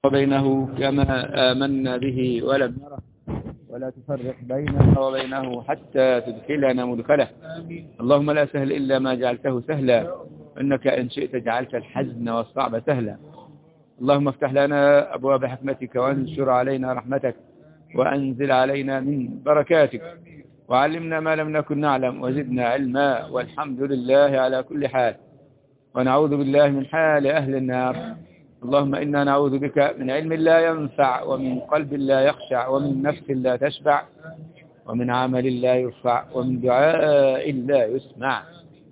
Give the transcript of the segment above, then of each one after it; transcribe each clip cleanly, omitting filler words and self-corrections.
وبينه كما آمنا به ولم نره ولا تفرق بيننا وبينه حتى تدخلنا مدخله. اللهم لا سهل إلا ما جعلته سهلا، إنك إن شئت جعلت الحزن والصعب سهلا. اللهم افتح لنا أبواب حكمتك وانشر علينا رحمتك وأنزل علينا من بركاتك، وعلمنا ما لم نكن نعلم وزدنا علما، والحمد لله على كل حال. ونعوذ بالله من حال أهل النار. اللهم إنا نعوذ بك من علم لا ينفع، ومن قلب لا يخشع، ومن نفس لا تشبع، ومن عمل لا يرفع، ومن دعاء لا يسمع.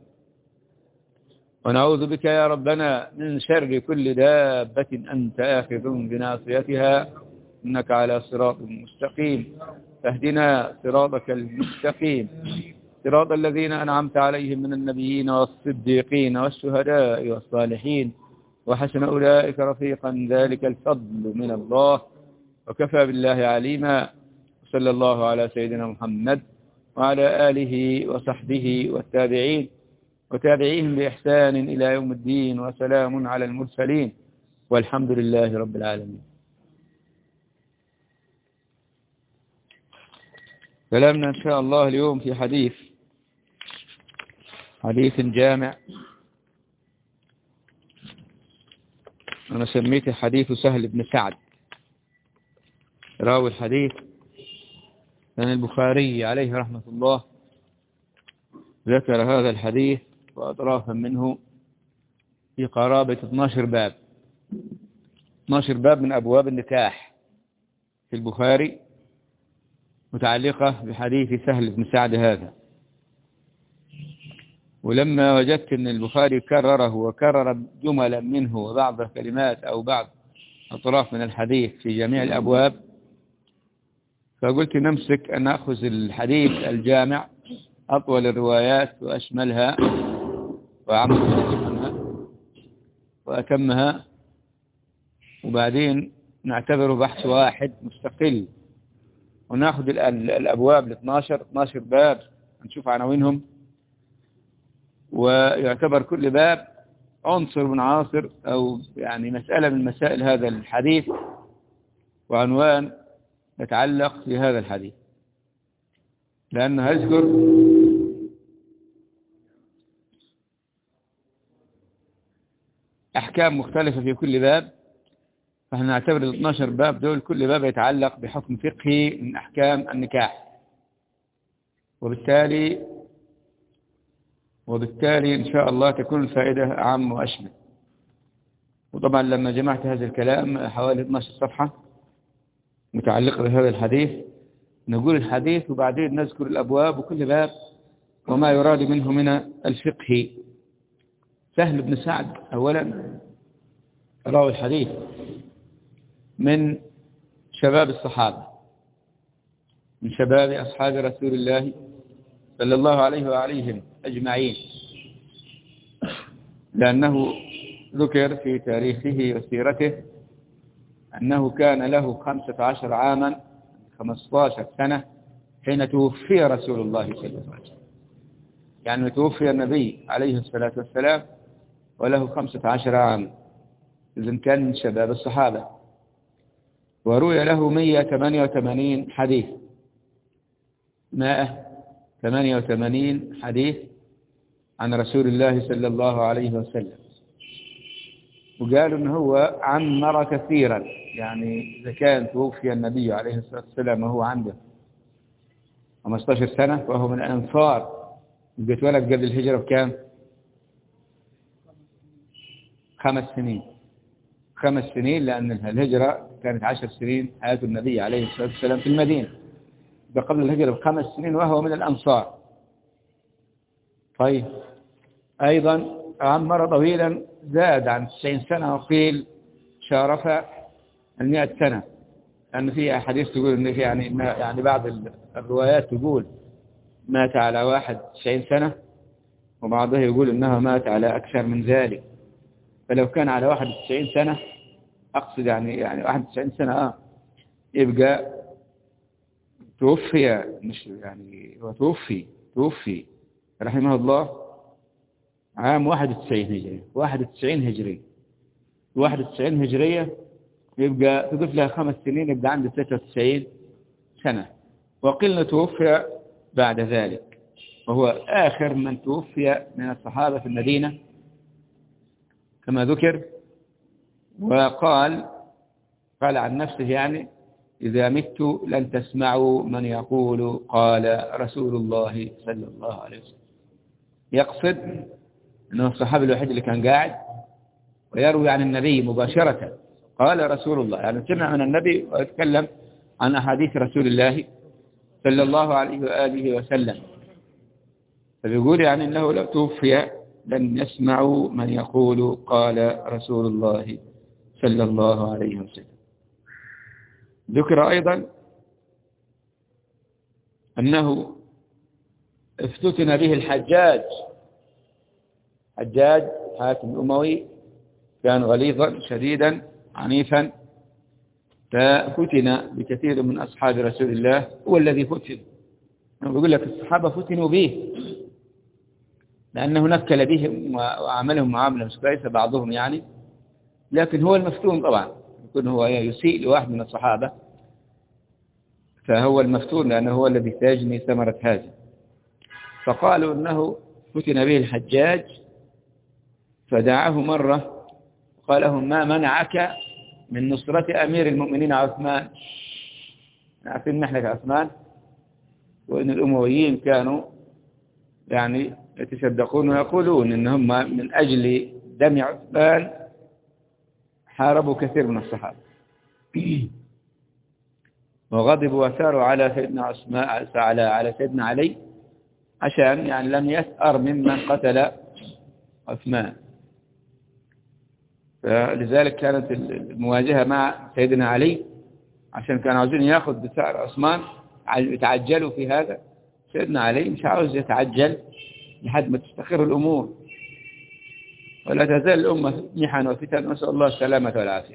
ونعوذ بك يا ربنا من شر كل دابة أنت آخذ بناصيتها، إنك على صراط مستقيم. فاهدنا صراطك المستقيم، صراط الذين أنعمت عليهم من النبيين والصديقين والشهداء والصالحين، وحسن أولئك رفيقا، ذلك الفضل من الله، وكفى بالله عليما. صلى الله على سيدنا محمد وعلى آله وصحبه والتابعين وتابعيهم بإحسان إلى يوم الدين، وسلام على المرسلين، والحمد لله رب العالمين. كلامنا إن شاء الله اليوم في حديث جامع، أنا سميته حديث سهل بن سعد. راوي الحديث كان البخاري عليه رحمة الله، ذكر هذا الحديث وأطرافا منه في قرابة 12 باب، 12 باب من أبواب النكاح في البخاري متعلقة بحديث سهل بن سعد هذا. ولما وجدت أن البخاري كرره وكرر جملا منه وبعض كلمات أو بعض أطراف من الحديث في جميع الأبواب، فقلت نمسك أن نأخذ الحديث الجامع أطول الروايات وأشملها وأعمقها وأتمها، وبعدين نعتبره بحث واحد مستقل، ونأخذ الأبواب 12 باب نشوف عناوينهم، ويعتبر كل باب عنصر من عناصر أو يعني مسألة من مسائل هذا الحديث، وعنوان يتعلق في هذا الحديث، لأنه هذكر أحكام مختلفة في كل باب. فإحنا نعتبر 12 باب دول كل باب يتعلق بحكم فقهي من أحكام النكاح، وبالتالي إن شاء الله تكون الفائدة عام وأشمل. وطبعا لما جمعت هذا الكلام حوالي 12 صفحة متعلقة بهذا الحديث، نقول الحديث وبعدين نذكر الأبواب وكل باب وما يراد منه من الفقه. سهل بن سعد أولا راوي الحديث من شباب الصحابة، من شباب أصحاب رسول الله صلى الله عليه وعليهم أجمعين، لأنه ذكر في تاريخه وسيرته أنه كان له 15 عاما 15 سنة حين توفي رسول الله صلى الله عليه وسلم، يعني توفي النبي عليه الصلاة والسلام وله 15 عاما، إذن كان من شباب الصحابة. وروي له 188 حديث، 188 حديث عن رسول الله صلى الله عليه وسلم. وقالوا أنه هو عمر كثيرا، يعني إذا كان توفي النبي عليه الصلاة والسلام وهو عنده 15 سنة فهو من الأنصار، اتولد قبل الهجرة بكام؟ 5 سنين، لأن الهجرة كانت 10 سنين حياة النبي عليه الصلاة والسلام في المدينة، قبل الهجرة ب5 سنين، وهو من الأنصار. طيب أيضا عمر طويلا، زاد عن 90 سنة، وقيل شارف 100 سنة، لأن في أحاديث تقول إن يعني بعض الروايات تقول مات على 91 سنة، وبعضها يقول إنه مات على أكثر من ذلك. فلو كان على 91 سنة، أقصد يعني 91 سنة يبقى توفي، مش يعني هو توفي رحمه الله عام 91 هجري. 91 هجرية يبقى تضيف لها 5 سنين يبقى عنده 93 سنة. وقيل توفي بعد ذلك، وهو آخر من توفي من الصحابة في المدينة كما ذكر. وقال عن نفسه يعني إذا مت لن تسمعوا من يقول قال رسول الله صلى الله عليه وسلم. يقصد أنه الصحابي الوحيد اللي كان قاعد ويروي عن النبي مباشرة قال رسول الله، يعني سمع من النبي ويتكلم عن أحاديث رسول الله صلى الله عليه وآله وسلم. فبيقول يعني أنه لو توفي لن يسمعوا من يقول قال رسول الله صلى الله عليه وسلم. ذكر أيضا أنه افتتن به الحجاج حاتم الأموي، كان غليظا شديدا عنيفا، ففتن بكثير من أصحاب رسول الله. هو الذي فتن، بيقول لك الصحابة فتنوا به لأنه نكل بهم وعملهم معاملة مش كويسة بعضهم يعني، لكن هو المفتون طبعا يكون هو يسيء لواحد من الصحابة، فهو المفتون لأنه هو الذي سيجني ثمرة هذا. فقالوا أنه فتن به الحجاج، فدعاه مرة قال لهم ما منعك من نصرة أمير المؤمنين عثمان. عارفين نحن كعثمان، وإن الأمويين كانوا يعني يتصدقون ويقولون إنهم من أجل دم عثمان حاربوا كثير من الصحابة. وغضبوا وثاروا على سيدنا عثمان على سيدنا علي عشان يعني لم يثأر ممن قتل عثمان. فلذلك كانت المواجهة مع سيدنا علي عشان كانوا عاوزين ياخذ بثأر عثمان، يتعجلوا في هذا. سيدنا علي مش عاوز يتعجل لحد ما تستقر الأمور، ولا تزال الأمة محن وفتن، نسأل الله السلامة والعافية.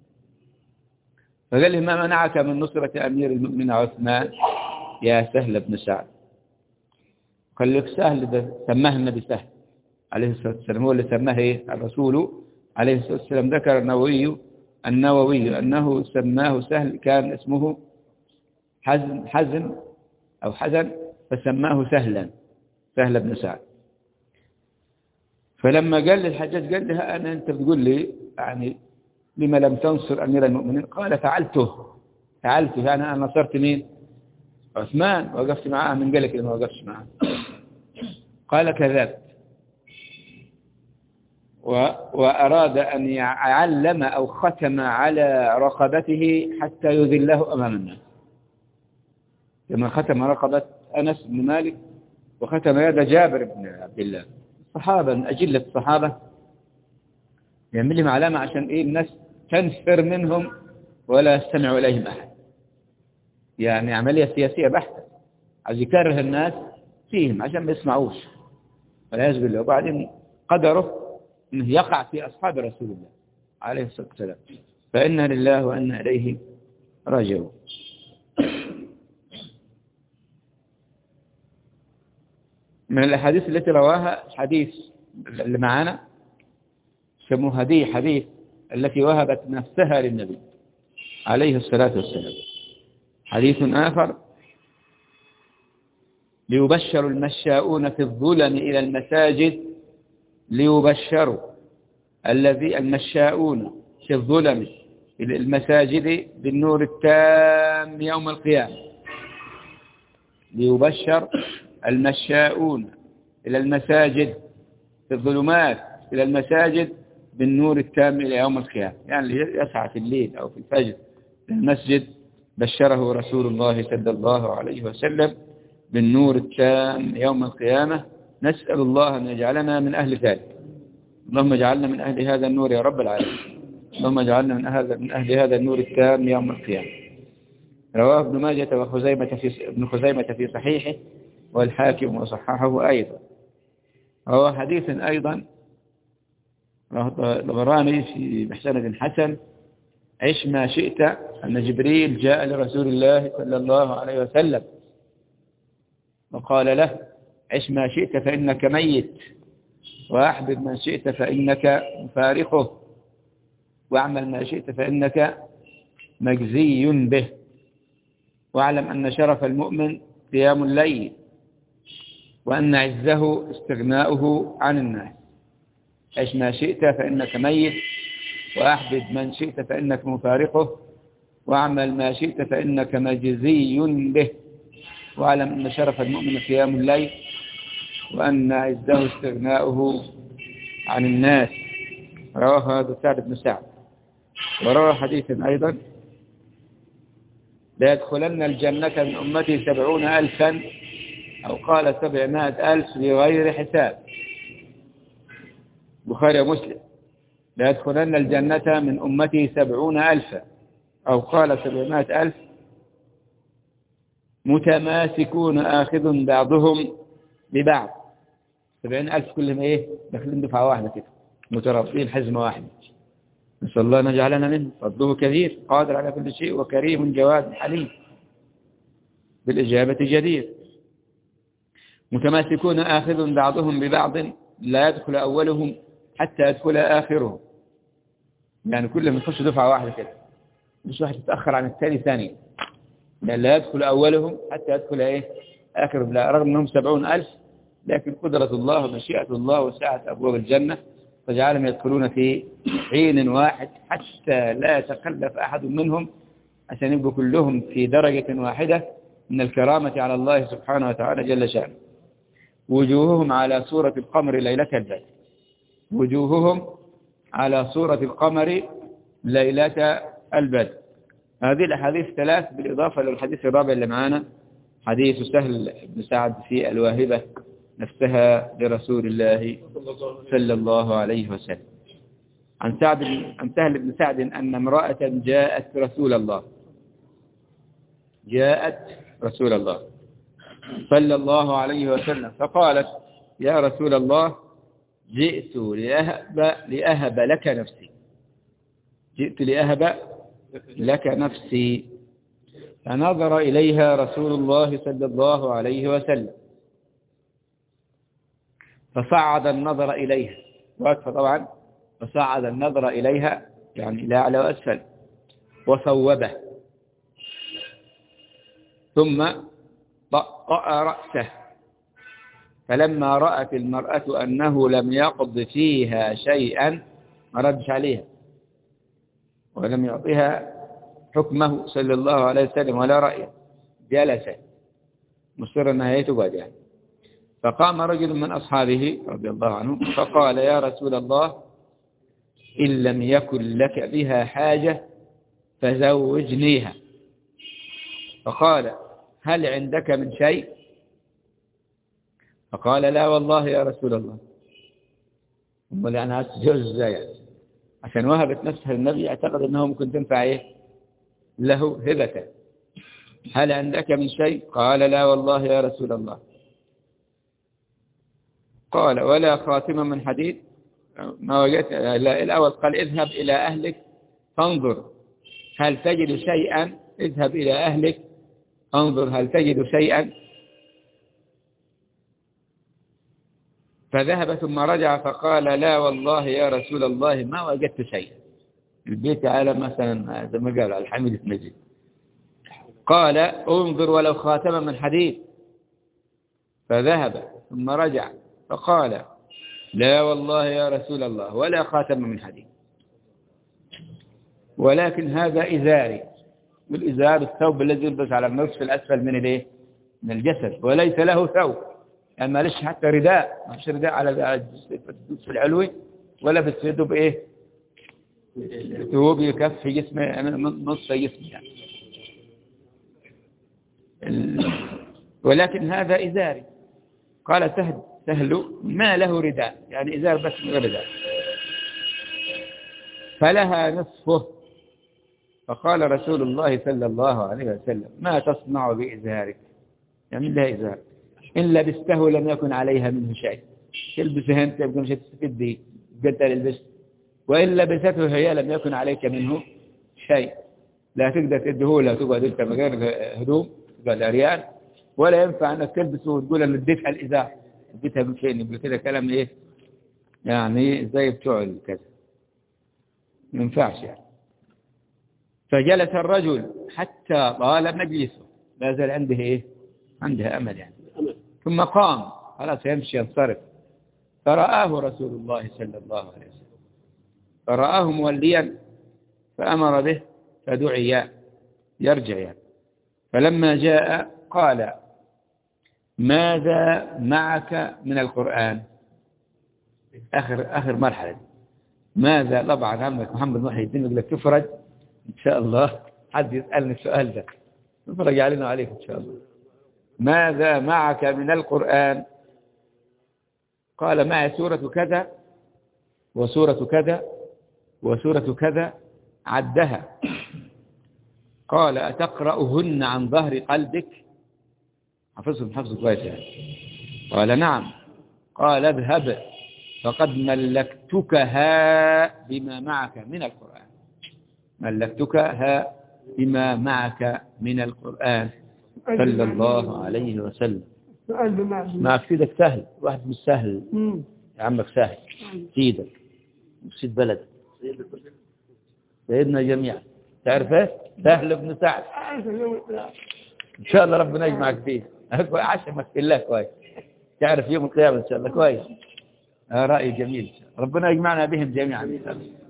فقال له ما منعك من نصرة أمير المؤمنين عثمان يا سهل بن سعد. قال لك سهل ده سماه النبي سهل عليه الصلاة والسلام، هو اللي سماه الرسول عليه الصلاة والسلام. ذكر النووي أنه سماه سهل، كان اسمه حزن أو حزن، فسماه سهل بن سعد. فلما قال للحجاج قال له أنت بتقول لي يعني لما لم تنصر أمير المؤمنين؟ قال فعلته يعني أنا نصرت مين؟ عثمان، وقفت معاه. من قال لك ما وقفتش معاه؟ قال كذبت. وأراد أن يعلم أو ختم على رقبته حتى يذله أمام الناس، كما ختم رقبة أنس بن مالك وختم يد جابر بن عبد الله. الصحابة من أجلة الصحابة يعمل لهم علامة عشان الناس تنفر منهم ولا يستمع إليهم أحد. يعني عملية سياسية بحتة، عايز يكره الناس فيهم عشان ما يسمعوش والعياذ بالله. وبعدين قدره أنه يقع في أصحاب رسول الله عليه الصلاة والسلام، فإنا لله وإنا إليه راجعون. من الأحاديث التي رواها حديث اللي معانا سموها دي حديث التي وهبت نفسها للنبي عليه الصلاة والسلام. حديث آخر ليبشر المشاؤون في الظلم إلى المساجد، ليبشروا المشاؤون في الظلم إلى المساجد بالنور التام يوم القيامة. ليبشر المشاؤون إلى المساجد في الظلمات إلى المساجد بالنور التام إلى يوم القيامة، يعني اللي يسعى في الليل أو في الفجر للمسجد بشره رسول الله صلى الله عليه وسلم بالنور التام يوم القيامة. نسأل الله أن يجعلنا من أهل ذلك. اللهم اجعلنا من أهل هذا النور يا رب العالمين. اللهم اجعلنا من أهل هذا النور التام يوم القيامة. رواه ابن ماجة ابن خزيمة في صحيحه والحاكم وصححه أيضا. رواه حديث أيضا الغراني في بسند حسن: عش ما شئت، أن جبريل جاء لرسول الله صلى الله عليه وسلم وقال له: عش ما شئت فإنك ميت، وأحبب من شئت فإنك مفارقه. واعمل ما شئت فإنك مجزي به. واعلم أن شرف المؤمن قيام الليل، وأن عزه استغناؤه عن الناس. عش ما شئت فإنك ميت، وأحبب من شئت فإنك مفارقه، واعمل ما شئت فإنك مجزي به. واعلم أن شرف المؤمن قيام الليل، وأن عزه استغناؤه عن الناس. رواه هذا سعد بن سعد. وروى حديثا أيضا: لا يدخلن الجنة من أمتي 70,000، أو قال 700,000 بغير حساب. بخاري ومسلم. لا يدخلن الجنة من أمتي 70,000، أو قال 700,000 متماسكون آخذ بعضهم ببعض. 70,000 كلهم إيه؟ داخلين دفعة واحدة كده، مترابطين حزمة واحدة. نسأل الله أن يجعلنا منه. فضله كبير، قادر على كل شيء، وكريم جواد حليم، بالإجابة جدير. متماسكون آخذ بعضهم ببعض، لا يدخل أولهم حتى يدخل آخرهم. يعني كلهم يخشوا دفعة واحدة كده، مش واحد يتأخر عن الثاني ثانية. يعني لا يدخل أولهم حتى يدخل إيه؟ آخرهم. لا، رغم أنهم 70,000، لكن قدرة الله ومشيئة الله وسعة أبواب الجنة فجعلهم يدخلون في حين واحد، حتى لا يتخلف أحد منهم، عشان يبقوا كلهم في درجة واحدة من الكرامة على الله سبحانه وتعالى جل شأنه. وجوههم على صورة القمر ليلة البدر. وجوههم على صورة القمر ليلة البدر. هذه الأحاديث 3 بالإضافة للحديث الرابع اللي معانا، حديث سهل بن سعد في الواهبة نفسها لرسول الله صلى الله عليه وسلم. عن سهل بن سعد أن امرأة جاءت رسول الله صلى الله عليه وسلم، فقالت: يا رسول الله، جئت لأهب لك نفسي. جئت لأهب لك نفسي. فنظر إليها رسول الله صلى الله عليه وسلم، فصعد النظر إليها، واقفة طبعا، فصعد النظر إليها يعني إلى أعلى وأسفل، وصوبه، ثم طأطأ رأسه. فلما رأت المرأة أنه لم يقض فيها شيئا، ما ردش عليها ولم يعطيها حكمه صلى الله عليه وسلم ولا رأيه، جلس مصر أنها تقعد يعني. فقام رجل من أصحابه رضي الله عنه فقال: يا رسول الله، إن لم يكن لك بها حاجة فزوجنيها. فقال: هل عندك من شيء؟ فقال: لا والله يا رسول الله. أمال يعني هتتجوز ازاي؟ عشان وهبت نفسها للنبي، اعتقد أنه ممكن تنفع إيه له هبة. هل عندك من شيء؟ قال: لا والله يا رسول الله. قال: ولا خاتم من حديد؟ ما وجدت. الأول قال: اذهب إلى أهلك فانظر هل تجد شيئا. اذهب إلى أهلك انظر هل تجد شيئا. فذهب ثم رجع فقال: لا والله يا رسول الله ما وجدت شيئا. البيت على مثلا زي ما قال الحميد المجيد. قال: انظر ولو خاتم من حديد. فذهب ثم رجع فقال: لا والله يا رسول الله ولا خاتم من حديد، ولكن هذا إزاري. والإزار الثوب الذي يلبس على النصف الأسفل من الايه؟ من الجسد، وليس له ثوب. يعني ما ليش حتى رداء، ما فيش رداء على النصف العلوي، ولا بتسيده بإيه؟ ثوب يكفي جسمه، نصف جسمه يعني. ولكن هذا إزاري. قال سهل ما له رداء، يعني إزار بس من غير رداء. فلها نصفه. فقال رسول الله صلى الله عليه وسلم: ما تصنع بإزارك؟ يعني لها إزار، إن لبسته لم يكن عليها منه شيء. تلبسه أنت يبقى مش هتستفيد به، قلت للبس. وإن لبسته هي لم يكن عليك منه شيء. لا تقدر تدهولها وتقعد أنت من غير هدوم، تقعد عريان، ولا ينفع أنك تلبسه وتقول أن اديتها الإزار، اديتها من فين؟ يبقى كده كلام إيه يعني، زي بتوع كذا. ما ينفعش يعني. فجلس الرجل حتى طال مجلسه، لا زال عنده إيه؟ عنده أمل يعني. ثم قام خلاص يمشي ينصرف، فرآه رسول الله صلى الله عليه وسلم، فرآه موليا فأمر به فدعي يرجع يعني. فلما جاء قال: ماذا معك من القرآن؟ آخر مرحلة. ماذا؟ طبعا عمك محمد محي الدين يقول لك تفرج إن شاء الله، حد يسألني السؤال ده تفرج علينا وعليك إن شاء الله. ماذا معك من القرآن؟ قال: معي سورة كذا وسورة كذا وسورة كذا، عدها. قال: أتقرأهن عن ظهر قلبك؟ حفظهم حفظ كويس يعني. قال: نعم. قال: اذهب فقد ملكتكها بما معك من القرآن. ملكتكها بما معك من القرآن صلى الله عليه وسلم. معك سيدك سهل، واحد مش سهل يا عمك سهل، سيدك سيد بلد سيدنا جميعا، تعرف ايه؟ سهل بن سعد ان شاء الله ربنا يجمعك فيه. عشمك في الله كويس، تعرف يوم القيامة ان شاء الله كويس. رأي جميل، ربنا يجمعنا بهم جميعا ان شاء الله.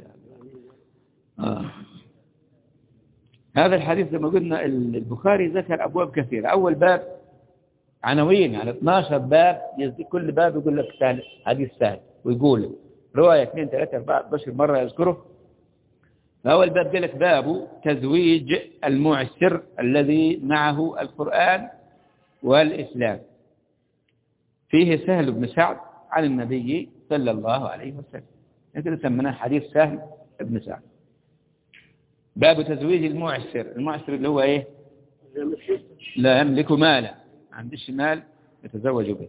هذا الحديث زي ما قلنا البخاري ذكر أبواب كثيرة. أول باب عناوين يعني 12 باب، كل باب يقول لك سهل، حديث سهل، ويقول رواية 2 3 4 12 مرة يذكره. فأول باب قال لك باب تزويج المعسر الذي معه القرآن والإسلام. فيه سهل بن سعد عن النبي صلى الله عليه وسلم، لكن سمناه حديث سهل بن سعد. باب تزويج المعسر. المعسر اللي هو ايه؟ لا يملك مالا، ما عندش مال يتزوج به.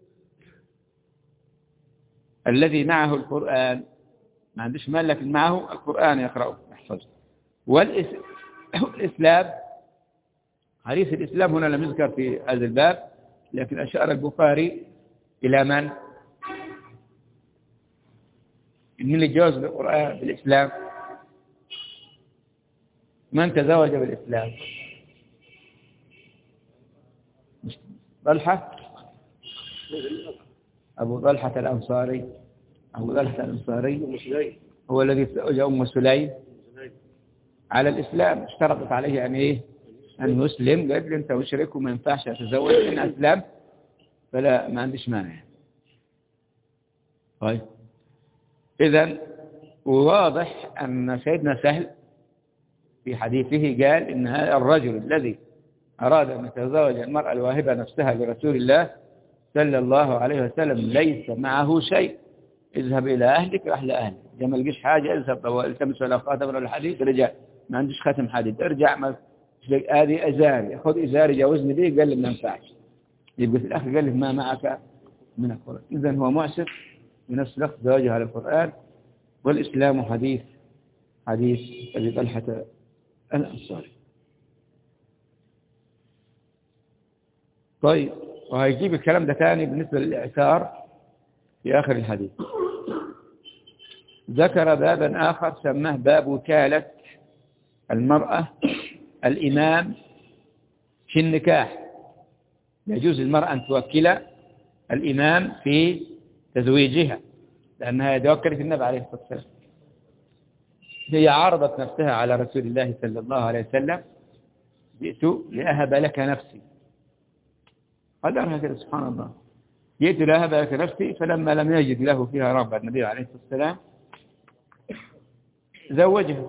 الذي معه القرآن، ما عندش مال لكن معه القرآن يقرأه يحفظه. والإسلام، حديث الإسلام هنا لم يذكر في هذا الباب، لكن أشار البخاري إلى من اللي جوز بالقرآن بالإسلام، من تزوج بالإسلام؟ طلحة، أبو طلحة الأنصاري. أبو طلحة الأنصاري هو الذي تزوج أم سليم على الإسلام، اشترطت عليه أن إيه؟ أن يسلم. قالت لي أنت مشرك وما ينفعش أتزوج، إن أسلم فلا ما عنديش مانع. طيب إذن وواضح أن سيدنا سهل في حديثه قال إن هذا الرجل الذي أراد أن يتزوج المرأة الواهبة نفسها لرسول الله صلى الله عليه وسلم ليس معه شيء. اذهب إلى أهلك، راح لأهلك، إذا ما لقيش حاجة اذهب التمس ولا خاتم ولا الحديد، رجع ما عندش خاتم حديد، ارجع ما هذه أزاري، خذ إزاري جوزني به، قال لي ما ينفعش. يبقى في الآخر قال لي ما معك من القرآن. إذن هو معسر في نفس الوقت زواجه على القرآن والإسلام. حديث أبي طلحة الأنصاري. طيب وهيجيب الكلام ده ثاني بالنسبة للإعثار في آخر الحديث. ذكر بابا آخر سماه باب وكالة المرأة الإمام في النكاح. يجوز للمرأة أن توكل الإمام في تزويجها، لأنها توكلت النبي عليه الصلاة والسلام. هي عرضت نفسها على رسول الله صلى الله عليه وسلم: جئت لأهب لك نفسي. قدرها كده سبحان الله، جئت لأهب لك نفسي. فلما لم يجد له فيها رغبة النبي عليه الصلاة والسلام زوجها.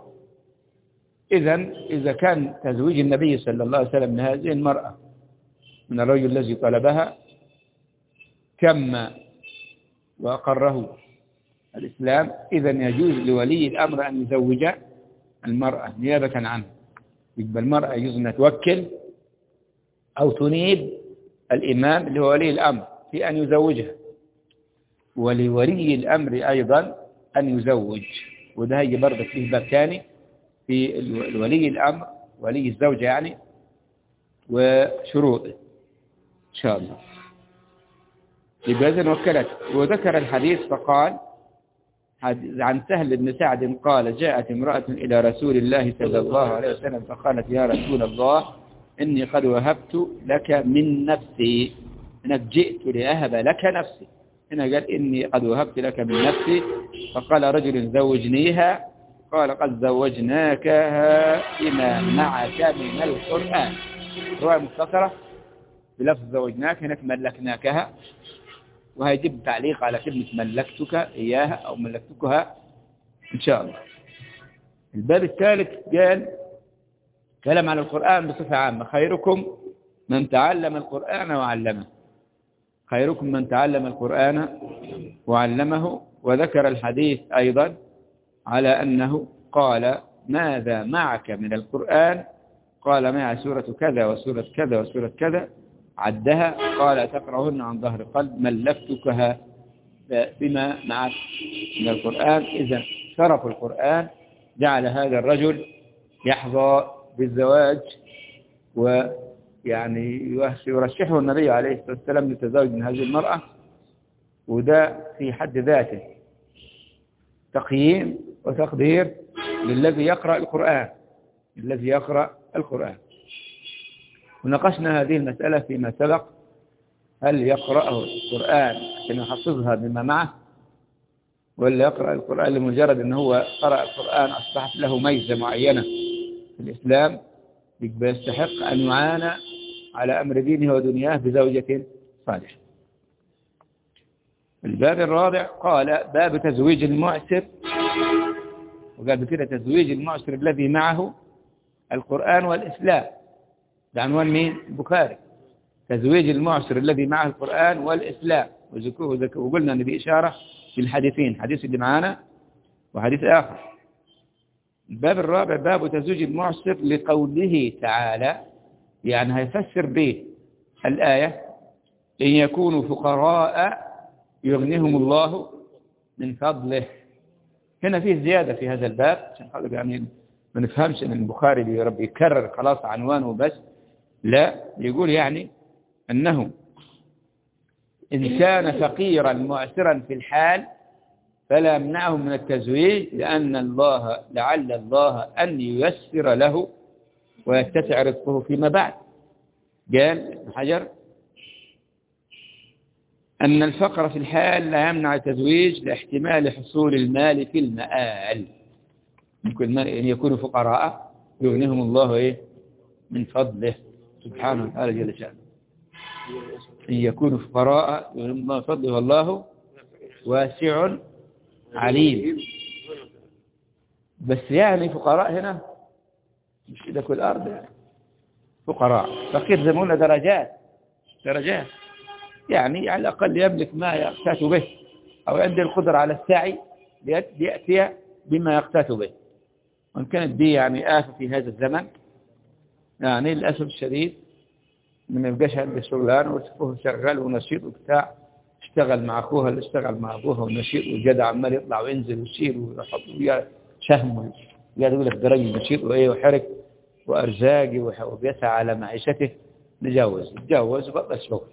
إذا كان تزويج النبي صلى الله عليه وسلم لهذه المرأة من الرجل الذي طلبها كما وأقره الإسلام، إذا يجوز لولي الأمر أن يزوج المرأة نيابة عنه. يبقى المرأة يجوز أن توكل أو تنيب الإمام اللي هو ولي الأمر في أن يزوجها، ولولي الأمر أيضا أن يزوج. وده هي برضه فيه باب ثاني في ولي الأمر، ولي الزوجة يعني، وشروطه إن شاء الله. يبقى إذن وكلت. وذكر الحديث فقال: عن سهل بن سعد قال جاءت امرأة إلى رسول الله صلى الله عليه وسلم فقالت يا رسول الله إني قد وهبت لك من نفسي، أنا جئت لأهب لك نفسي. هنا قال إني قد وهبت لك من نفسي. فقال رجل زوجنيها، قال قد زوجناكها بما معك من القرآن. رواية مختصرة بلفظ زوجناك، هناك ملكناكها، وهيجب تعليق على كلمة ملكتك إياها أو ملكتكها إن شاء الله. الباب الثالث قال كلام عن القرآن بصفة عامة، خيركم من تعلم القرآن وعلمه، خيركم من تعلم القرآن وعلمه. وذكر الحديث أيضا على أنه قال ماذا معك من القرآن؟ قال معي سورة كذا وسورة كذا وسورة كذا، عدها، قال تقرأهن عن ظهر قلب، ملكتكها بما معك من القرآن. إذا شرف القرآن جعل هذا الرجل يحظى بالزواج، ويعني يرشحه النبي عليه الصلاة والسلام للتزوج من هذه المرأة. وده في حد ذاته تقييم وتقدير للذي يقرأ القرآن، الذي يقرأ القرآن. وناقشنا هذه المسألة فيما سبق، هل يقرأه القرآن عشان يحفظها بما معه، ولا يقرأ القرآن لمجرد أنه هو قرأ القرآن أصبحت له ميزة معينة في الإسلام يستحق أن يعانى على أمر دينه ودنياه بزوجة صالحة. الباب الرابع قال باب تزويج المعسر، وقال بكده تزويج المعسر الذي معه القرآن والإسلام. ده عنوان مين؟ البخاري. تزويج المعسر الذي معه القرآن والإسلام. وقلنا أن دي إشارة في الحديثين، حديث اللي معانا وحديث آخر. الباب الرابع باب تزويج المعسر لقوله تعالى، يعني هيفسر به الآية إن يكونوا فقراء يغنيهم الله من فضله. هنا فيه زيادة في هذا الباب عشان يعني ما نفهمش أن البخاري بيربي يكرر خلاص عنوانه بس، لا، يقول يعني أنه إن كان فقيرا معسرا في الحال فلا يمنعه من التزويج، لعل الله أن ييسر له ويتسع رزقه فيما بعد. قال ابن حجر أن الفقر في الحال لا يمنع التزويج لاحتمال حصول المال في المآل. ممكن أن يكونوا فقراء يغنيهم الله من فضله سبحانه وتعالى جل شأنه. إن يكونوا فقراء يغنيهم الله من فضله والله واسع عليم. بس يعني فقراء هنا مش إذا كل أرض يعني فقراء، فقير زي ما قلنا درجات يعني على الأقل يملك ما يقتات به، أو عنده القدرة على السعي ليأتي بما يقتات به. وإن كانت دي يعني آفة في هذا الزمن، يعني للأسف الشديد من يبقاش عنده شغلان وتشوفه شغال ونشيط وبتاع، اشتغل مع أخوها اللي اشتغل مع أبوها ونشيط وجدع عمال يطلع وينزل ويشيل ويحط شهم، يقول لك ده راجل نشيط وحرك وأرزاقي وبيسعى على معيشته، نتجوز وبطل الشغل،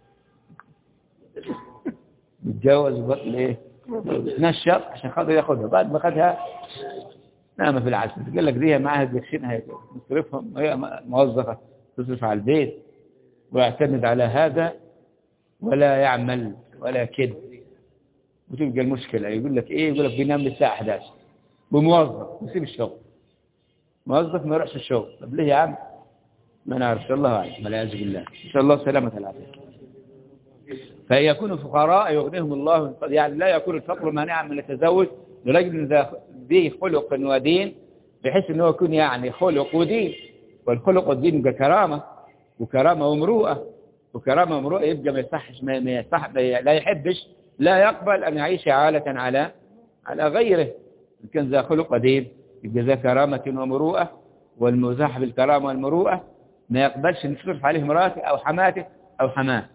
نتجوز وبطل نشط عشان خاطر ياخدها. بعد ما خدها نام في العسل، قال لك دي معاها بيخشنها مصرفهم، هي موظفة تصرف على البيت ويعتمد على هذا ولا يعمل ولا كده، وتبقى المشكلة يقول لك يقول لك بينام للساعة 11 بموظف ويسيب الشغل، موظف ما يروحش الشغل. طب ليه يا عم؟ ما نعرف، الله أعلم، والعياذ بالله، إن شاء الله سلامة العافية. فيكون فقراء يغنيهم الله، يعني لا يكون الفقر مانعا من التزوج لرجل ذي خلق ودين، بحيث انه يكون يعني خلق ودين، والخلق والدين يبقى كرامة، وكرامة ومروءة، وكرامة ومروءة يبقى ما يصحش لا يحبش، لا يقبل أن يعيش عالة على غيره. إن كان ذا خلق ودين يبقى ذا كرامة ومروءة، والمزاح بالكرامة والمروءة ما يقبلش أن يصرف عليه مراته أو حماته أو حماه.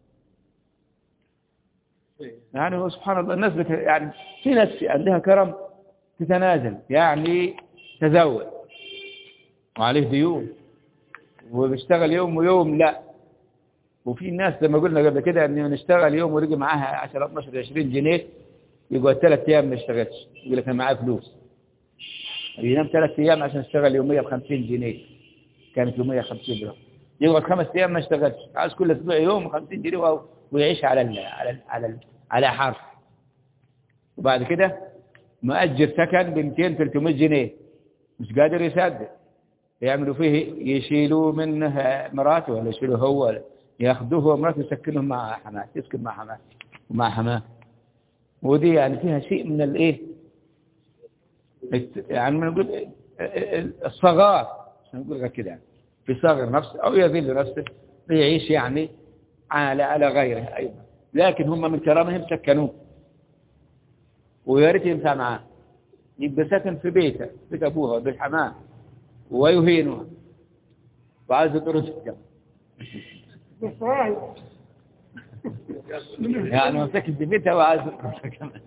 يعني هو سبحان الله الناس يعني في ناس عندها كرم تتنازل، يعني تزوج وعليه ديون وبيشتغل يوم ويوم لا. وفي ناس زي ما قلنا قبل كده ان نشتغل يوم ورجع معاها 10 12 20 جنيه يقعد 3 أيام ما يشتغلش، يقول لك أنا معايا فلوس، ينام 3 أيام عشان يشتغل يومية ب50 جنيه، كانت يومية 50 جنيه، يقعد 5 أيام ما يشتغلش، عايز كل أسبوع يوم 50 جنيه ويعيش على حرف. وبعد كده مؤجر سكن ب 200 300 جنيه، مش قادر يصدق، يعملوا فيه يشيلوه منه مراته ولا يشيلوه هو، ولا ياخذوه هو ومراته يسكنهم مع حماه، يسكن مع حماه ومع حماه. ودي يعني فيها شيء من الايه، يعني نقول الصغار، نقول غير كده يعني، بيصغر نفسه او يذل نفسه يعيش يعني على غيره ايضا. لكن هم من كرامهم سكنوه، ويا ريت ينفع معاه، يبقى ساكن في بيته، بيت ابوها وبيت حماه، ويهينها وعايز يطرد يعني هو ساكن في بيتها وعايز يطردها كمان،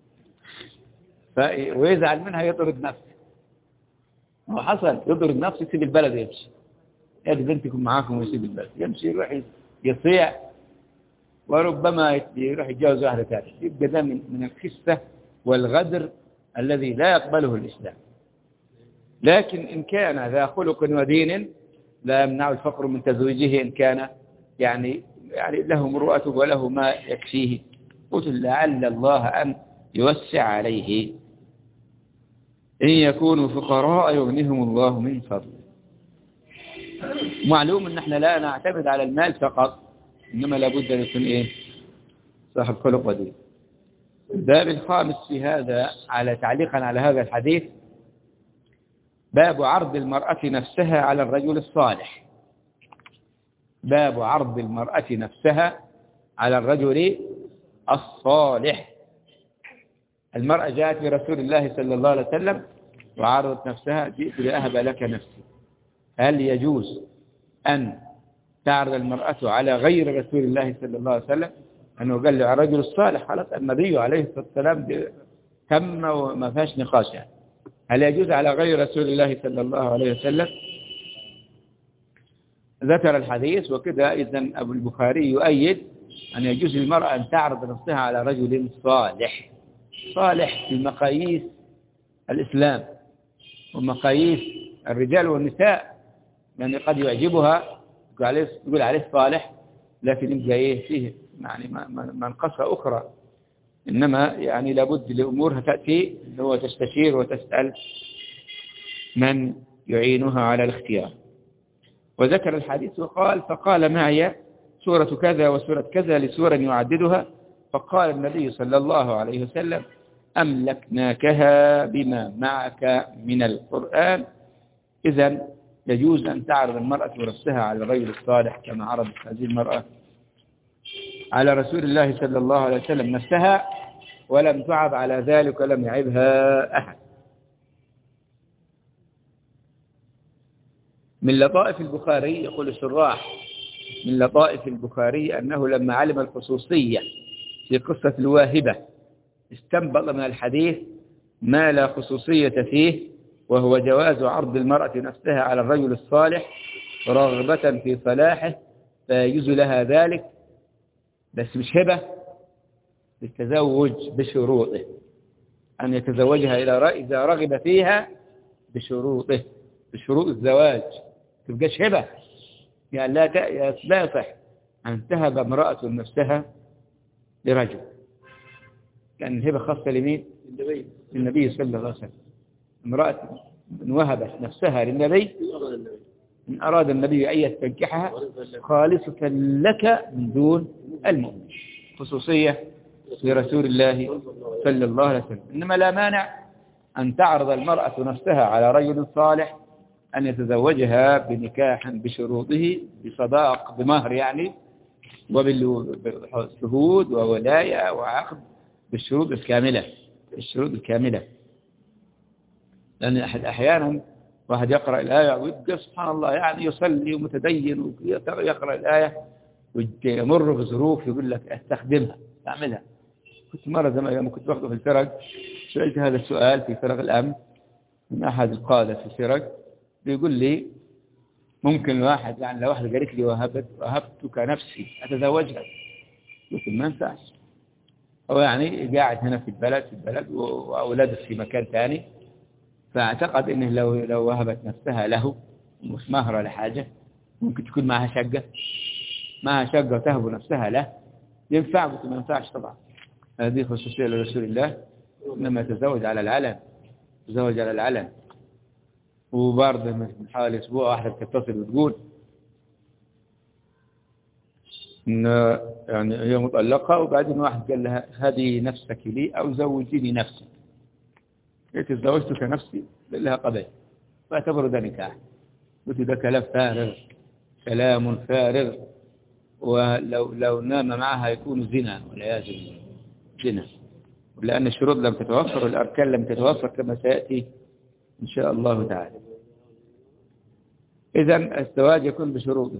ويزعل منها يطرد نفسه. هو حصل يطرد نفسه، يسيب البلد يمشي، يا بنتكم معاكم ويسيب البلد يمشي، يروح يصيع، وربما يروح يتجوز واحدة ثانية. يبقى ده من الخسة والغدر الذي لا يقبله الإسلام. لكن إن كان ذا خلق ودين لا يمنع الفقر من تزويجه، إن كان يعني له مروءته وله ما يكفيه، قلت لعل الله أن يوسع عليه. إن يكونوا فقراء يغنيهم الله من فضله. معلوم أن احنا لا نعتمد على المال فقط، إنما لابد أن يكون إيه؟ صاحب خلق ودين. الباب الخامس في هذا، على تعليقا على هذا الحديث، باب عرض المرأة نفسها على الرجل الصالح. باب عرض المرأة نفسها على الرجل الصالح. المرأة جاءت لرسول الله صلى الله عليه وسلم وعرضت نفسها، جئت لأهب لك نفسي. هل يجوز أن تعرض المرأة على غير رسول الله صلى الله عليه وسلم؟ أنه قال له الرجل الصالح، خلاص النبي عليه الصلاة والسلام تم وما فيهاش نقاش. هل يجوز على غير رسول الله صلى الله عليه وسلم؟ ذكر الحديث وكذا. إذن أبو البخاري يؤيد أن يجوز للمرأة أن تعرض نفسها على رجل صالح. صالح في مقاييس الإسلام ومقاييس الرجال والنساء، يعني قد يعجبها يقول عليه صالح، لكن يبقى إيه فيه يعني منقصة أخرى. إنما يعني لابد لأمورها تأتي هو تستشير وتسأل من يعينها على الاختيار. وذكر الحديث وقال فقال معي سورة كذا وسورة كذا لسورة يعددها، فقال النبي صلى الله عليه وسلم أملكناكها بما معك من القرآن. إذن يجوز أن تعرض المرأة نفسها على الرجل الصالح كما عرضت هذه المرأة على رسول الله صلى الله عليه وسلم نفسها، ولم تعب على ذلك ولم يعبها أحد. من لطائف البخاري، يقول الشراح، من لطائف البخاري أنه لما علم الخصوصية في قصة الواهبة استنبط من الحديث ما لا خصوصية فيه، وهو جواز عرض المرأة نفسها على الرجل الصالح رغبة في صلاحه، فيجوز لها ذلك، بس مش هبة، للتزوج بشروطه، أن يتزوجها إذا رغب فيها بشروطه، بشروط الزواج، تبقاش هبة. يعني لا يصح أن تهب امرأة نفسها لرجل، لأن الهبة خاصة لمين؟ للنبي صلى الله عليه وسلم. امرأة من وهبت نفسها للنبي، إن أراد النبي أن يستنكحها خالصة لك من دون المؤمن، خصوصية لرسول الله صلى الله عليه وسلم. إنما لا مانع أن تعرض المرأة نفسها على رجل صالح أن يتزوجها بنكاح بشروطه، بصداق، بمهر يعني، وبالشهود وولاية وعقد، بالشروط الكاملة، الشروط الكاملة. لأن أحيانا واحد يقرأ الآية ويبقى سبحان الله يعني يصلي ومتدين ويقرأ الآية ويمر بظروف يقول لك استخدمها أعملها. كنت مرة زمان كنت واخده في الفرق، سألت هذا السؤال في فرق الأمن من أحد القادة في الفرق، بيقول لي ممكن الواحد يعني لو واحد قالت لي وهبتك نفسي أتزوجها، قلت ما ينفعش، هو يعني قاعد هنا في البلد وأولاده في مكان ثاني، فاعتقد إنه لو وهبت نفسها له مش مهرة لحاجة، ممكن تكون معها شقة وتهب نفسها له، ينفع بس ما ينفعش طبعا. هذه خصوصية لرسول الله، إنما تزوج على العلن. وبرضه من حوالي أسبوع واحدة بتتصل وتقول إن يعني هي مطلقة، وبعدين واحد قال لها هذه نفسك لي أو زوجيني نفسك، قلت تزوجتك نفسي، قال لها قبل، فاعتبروا ده نكاح. قلت ده كلام فارغ، ولو نام معها يكون زنا والعياذ بالله، زنا، لأن الشروط لم تتوفر والأركان لم تتوفر كما سيأتي إن شاء الله تعالى. إذن الزواج يكون بشروطه،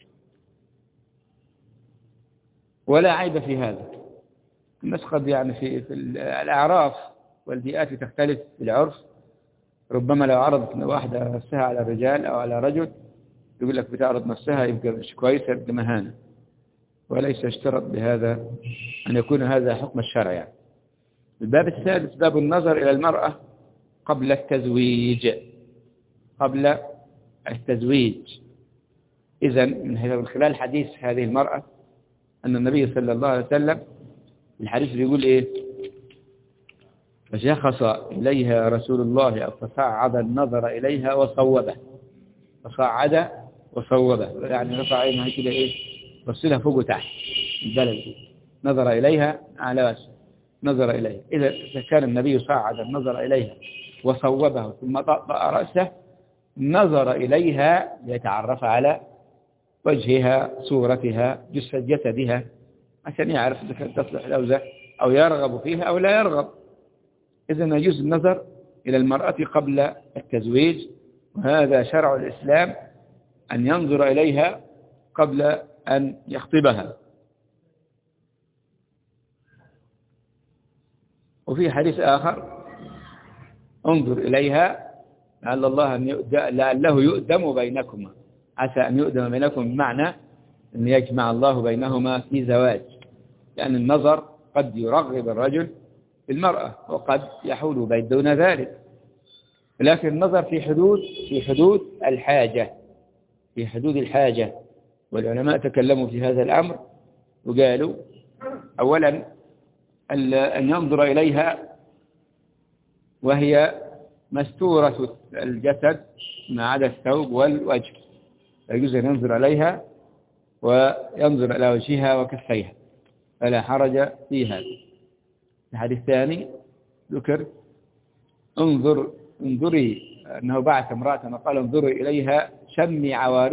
ولا عيب في هذا. الناس قد يعني في الأعراف والبيئات تختلف في العرف، ربما لو عرضت واحدة نفسها على رجال أو على رجل يقول لك بتعرض نفسها يبقى مش كويسة، يبقى مهانة، وليس يشترط بهذا أن يكون هذا حكم الشرع يعني. الباب الثالث باب النظر إلى المرأة قبل التزويج. إذن من خلال حديث هذه المرأة أن النبي صلى الله عليه وسلم الحديث بيقول إيه؟ فشخص إليها رسول الله أو فصعد النظر إليها وصوبه، يعني رفع عينها كده إيه، بصلها فوق وتحت البلد، نظر إليها على وجه، نظر إليها. إذا كان النبي صعد النظر إليها وصوبه ثم طأطأ رأسه، نظر إليها ليتعرف على وجهها، صورتها، جسدها، عشان يعرف إذا كانت تصلح له أو يرغب فيها أو لا يرغب. إذن يجوز النظر إلى المرأة قبل التزويج، وهذا شرع الإسلام أن ينظر إليها قبل أن يخطبها. وفي حديث آخر انظر إليها لعله يؤدم بينكما، عسى أن يؤدم بينكم، بمعنى أن يجمع الله بينهما في زواج، لأن النظر قد يرغب الرجل في المرأة وقد يحول بين دون ذلك، لكن النظر في حدود الحاجة. والعلماء تكلموا في هذا الأمر وقالوا أولا أن ينظر إليها وهي مستورة الجسد ما عدا الثوب والوجه، يجوز أن ينظر إليها وينظر إلى وجهها وكفيها، فلا حرج في هذا. الحديث الثاني ذكر انظري أنه بعث امرأة وقال انظري إليها شمي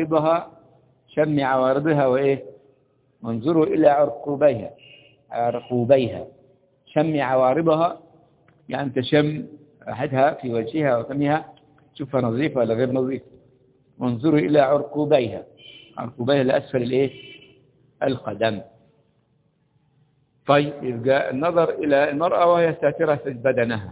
عوارضها وإيه، وانظروا إلى عرقوبيها. شمي عوارضها يعني تشم أحدها في وجهها وفمها، تشوفها نظيفة ولا غير نظيفة. وانظروا إلى عرقوبيها لأسفل الإيه، القدم. طيب، يبقى النظر إلى المرأة وهي ساترة بدنها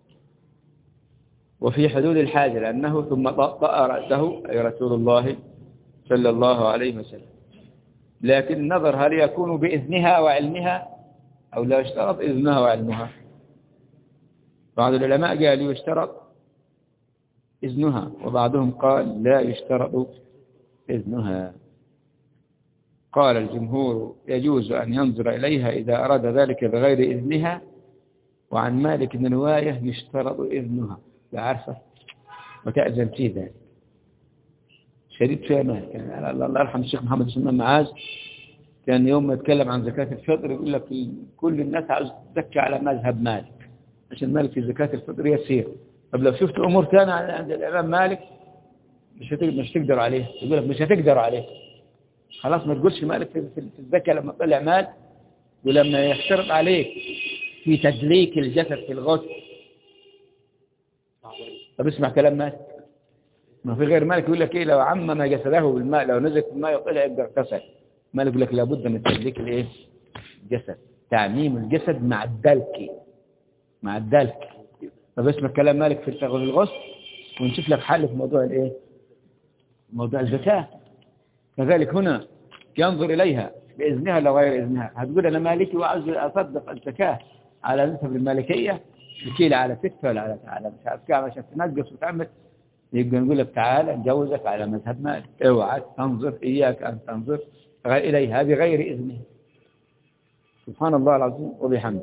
وفي حدود الحاجة، لأنه ثم طأطأ رأسه أي رسول الله صلى الله عليه وسلم. لكن النظر هل يكون بإذنها وعلمها أو لا يشترط إذنها وعلمها؟ بعض العلماء قالوا يشترط إذنها، وبعضهم قال لا يشترط إذنها. قال الجمهور يجوز أن ينظر إليها إذا أراد ذلك بغير إذنها، وعن مالك بن رواية يشترط إذنها، لا عارفة وتأذن في ذلك. شديد فيها مالك، يعني الله يرحم الشيخ محمد بن معاذ كان يوم ما يتكلم عن زكاة الفطر يقول لك كل الناس عاوز تزكي على مذهب مالك، عشان مالك في زكاة الفطر يسير. طب لو شفت أمور ثانية عند الإمام مالك مش تقدر عليه، يقول لك مش هتقدر عليه، خلاص ما تقولش مالك في الزكاة لما طلع مال، ولما يشترط عليك في تدليك الجسد في الغسل. طب اسمع كلام مالك، ما في غير مالك يقول لك ايه، لو عمم جسده بالماء، لو نزل في الماء وطلع يبقى اغتسل. مالك يقول لك لابد من تدليك الايه، الجسد، تعميم الجسد مع الدلك. طب اسمع كلام مالك في الغسل، ونشوف لك حل في موضوع الايه، موضوع الزكاة. كذلك هنا ينظر إليها بإذنها ولا غير إذنها؟ هتقول أنا مالكي وعاوز أصدق الزكاة على نسب المالكية بكيل على 6 ولا على مش عارف كام عشان تنقص وتعمل. يبقى نقول لك تعال نجوزك على مذهبنا، اوعى تنظر، إياك أن تنظر إليها بغير إذنها. سبحان الله العظيم وبحمده.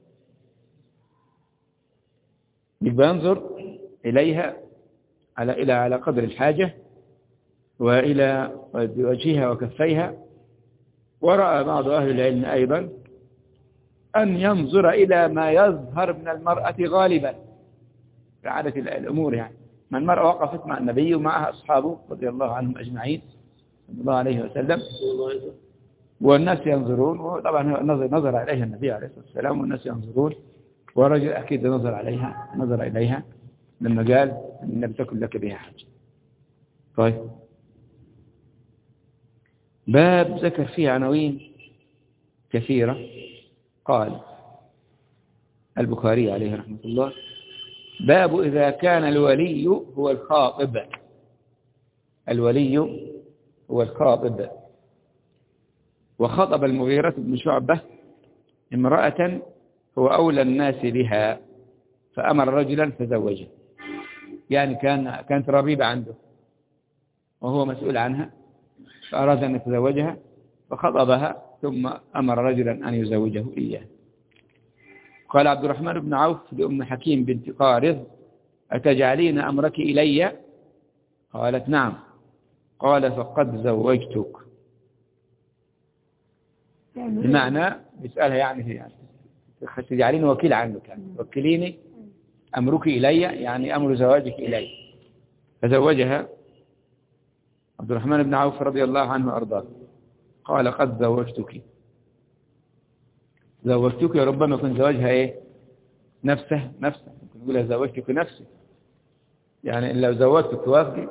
يبقى ينظر إليها على قدر الحاجة وإلى وجهها وكفيها. ورأى بعض أهل العلم أيضا أن ينظر إلى ما يظهر من المرأة غالبا في عادة الأمور، يعني ما المرأة وقفت مع النبي ومعها أصحابه رضي الله عنهم أجمعين صلى الله عليه وسلم، والناس ينظرون، وطبعا نظر عليها النبي عليه الصلاة والسلام والناس ينظرون، ورجل أكيد نظر إليها لما قال إن لم تكن لك بها حاجة. طيب، باب ذكر فيه عناوين كثيرة. قال البخاري عليه رحمة الله: باب إذا كان الولي هو الخاطب. الولي هو الخاطب. وخطب المغيرة بن شعبة امرأة هو أولى الناس بها، فأمر رجلا فزوجه. يعني كانت ربيبة عنده وهو مسؤول عنها، فأراد أن يتزوجها فخطبها ثم أمر رجلا أن يزوجه إياه. قال عبد الرحمن بن عوف لأم حكيم بنت قارض: أتجعلين أمرك إلي؟ قالت: نعم. قال: فقد زوجتك. بمعنى يسألها يعني تجعلين وكيل عنك، يعني وكليني أمرك إلي، يعني أمر زواجك إلي. فزوجها عبد الرحمن بن عوف رضي الله عنه وأرضاه. قال: قد زوجتك. ربما يكون زواجها إيه؟ نفسه ممكن نقولها زوجتك نفسي، يعني إن لو زوجتك توافقي.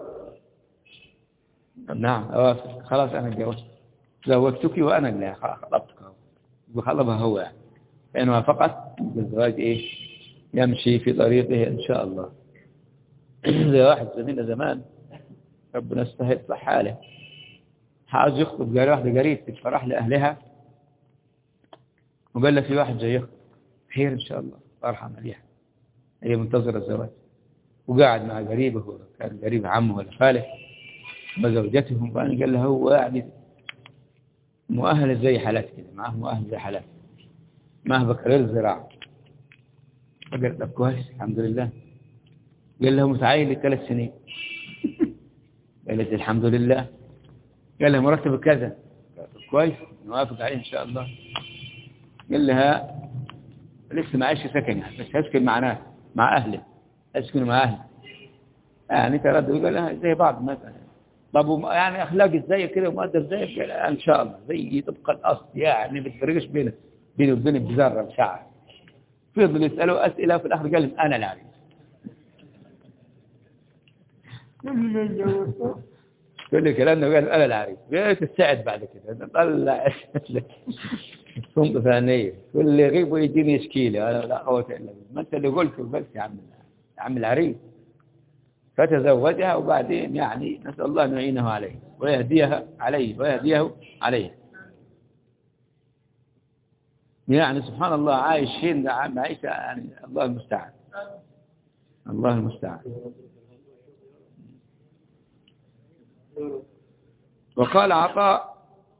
نعم أوافق، خلاص أنا اتجوزت، زوجتك وأنا اللي خطبتك، وخطبها هو، يعني فإن وافقت بالزواج إيه؟ يمشي في طريقه إن شاء الله. زي واحد زميلنا زمان ربنا يستهل صح حاله، عاوز يخطب، قال واحدة قريبتي، فراح لأهلها وقال له في واحد جاي يخطب، خير إن شاء الله، فرحة مليحة، هي منتظرة الزواج. وقاعد مع قريبه، كان قريب عمه ولا خاله وزوجتهم، فأنا قال له هو يعني مؤهل زي حالات كده، معه مؤهل زي حالات، معه بكالوريوس الزراعة. فقال: طب كويس الحمد لله. قال له متعين لي 3 سنين. قالت: الحمد لله. قال له مرتب كذا. كويس نوافق عليه إن شاء الله. قال لها لسه ما عايش سكن، يعني بس هسكن مع ناس، مع أهله، هسكن مع أهله. يعني ترد وقال لها زي بعض مثلا. طب يعني أخلاقي ازاي كده ومؤدب زي؟ قال إن شاء الله زي طبق الأصل، يعني ما بتفرقش بيني وبينك بذرة شعر. فضل يسأله أسئلة، في الآخر قال: أنا العريس. كل كلامنا قال أنا العريس. قلت السعد بعد كده طلع صمت ثانية، كل يغيب ويجيني يشكيلي، أنا لا قوة إلا بالله، ما أنت اللي قلته بس يا عم العريس. فتزوجها، وبعدين يعني نسأل الله أن يعينه عليه ويهديه عليه. يعني سبحان الله عايشين معيشة، يعني الله المستعان. وقال عطاء: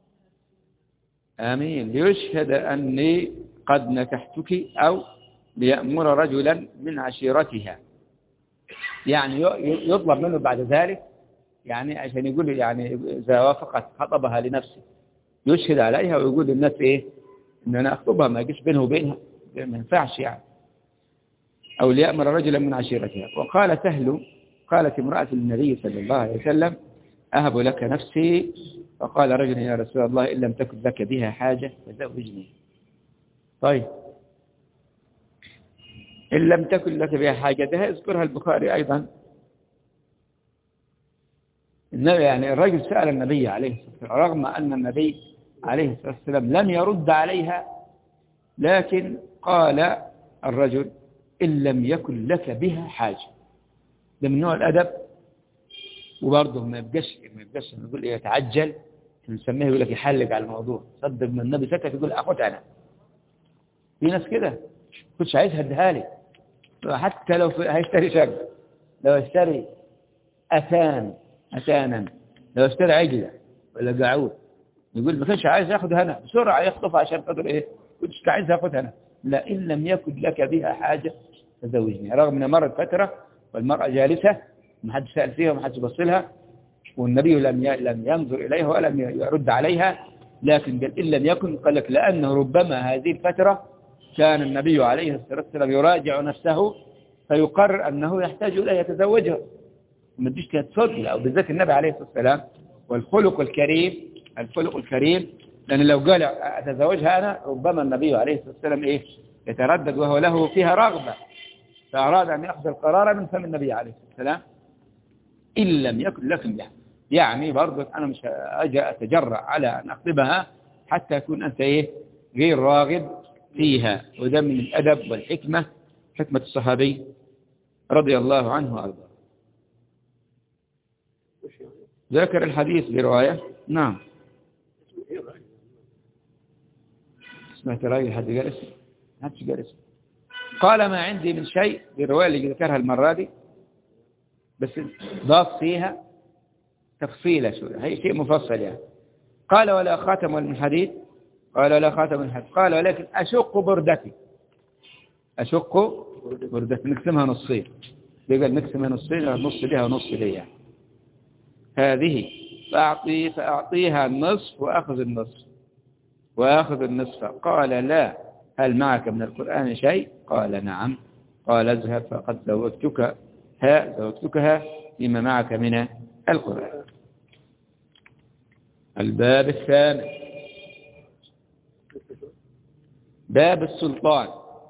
آمين، ليشهد أني قد نكحتك، أو ليأمر رجلا من عشيرتها، يعني يطلب منه بعد ذلك، يعني عشان يقول يعني إذا وافقت خطبها لنفسه يشهد عليها ويقول للناس إيه؟ إن أنا أخطبها، ما يجيش بينه وبينها، ما ينفعش يعني. أو ليأمر رجلا من عشيرتها. وقال سهل: قالت امرأة النبي صلى الله عليه وسلم: أهب لك نفسي. فقال رجل: يا رسول الله إن لم تكن لك بها حاجة فزوجني. طيب، إن لم تكن لك بها حاجة، ده يذكرها البخاري أيضا. النبي يعني الرجل سأل النبي عليه الصلاة والسلام، رغم أن النبي عليه الصلاة والسلام لم يرد عليها، لكن قال الرجل: إن لم يكن لك بها حاجة. ده من نوع الأدب، وبرضه ما يبقاش نقول يتعجل نسميه يقول لك يحلق على الموضوع، صدق من النبي سكت يقول أخذها أنا. في ناس كده كنتش عايزها اديها لي، حتى لو هيشتري شقة، لو اشتري أتانا، لو اشتري عجلة ولا قاعود، يقول ما كانش عايز ياخدها أنا، بسرعة يخطفها عشان خاطر إيه؟ كنتش عايز ياخدها أنا. لا، إن لم يكن لك بها حاجة تزوجني. رغم أن مرت فترة والمرأة جالسة ما حدش سأل فيها وما حدش بص لها، والنبي لم ينظر إليها ولم يرد عليها، لكن قال إن لم يكن، قال لك لأنه ربما هذه الفترة كان النبي عليه الصلاة والسلام يراجع نفسه فيقرر أنه يحتاج إلى يتزوجها، ما تجيش تتصدق، أو بالذات النبي عليه الصلاة والسلام والخلق الكريم، لأن لو قال أتزوجها أنا ربما النبي عليه الصلاة والسلام إيه يتردد وهو له فيها رغبة، فأراد أن يأخذ القرار من فم النبي عليه الصلاة والسلام إن لم يكن لكم بها. يعني برضه أنا مش أجي أتجرأ على أن أخطبها حتى يكون أنت إيه غير راغب فيها. وده من الأدب والحكمة، حكمة الصحابي رضي الله عنه وأرضاه. ذكر الحديث برواية. نعم، سمعت رأي حد جالس؟ حدش جالس. قال ما عندي من شيء، بالرواية اللي ذكرها المرة دي، بس ضاف فيها تفصيلة شوية، هي شيء مفصل يعني. قال ولا خاتم من حديد، قال ولا خاتم من حديد، قال ولكن أشق بردتي، نقسمها نصين، قال نقسمها نصين، نص لها ونص لي هذه، فأعطيها النصف وأخذ النصف. قال لا، هل معك من القرآن شيء؟ قال نعم. قال اذهب فقد زوجتكها بما معك من القرآن. الباب الثامن، باب السلطان.